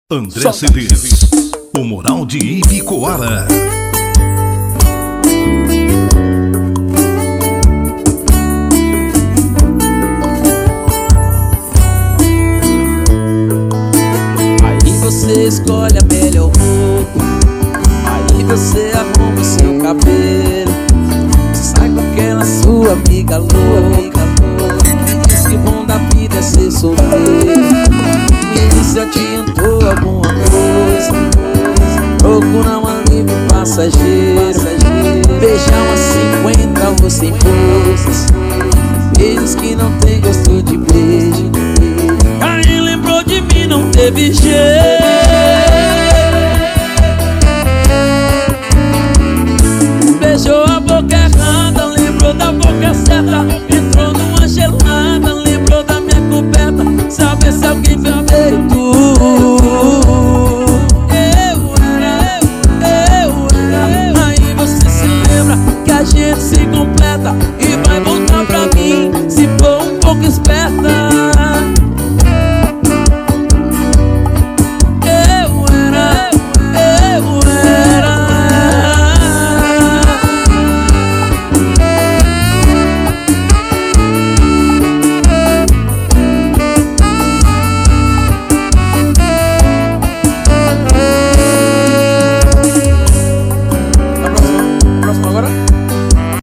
André CDs, o Moral de Ibicoara. Aí você escolhe a melhor roupa, aí você arruma o seu cabelo, sai com aquela sua amiga louca, diz que o bom da vida é ser solteiro. E se adiantou alguma coisa, procura um alívio passageiro. Beijão a 50 você impôs, beijos que não tem gosto de beijo. Aí lembrou de mim, não teve jeito,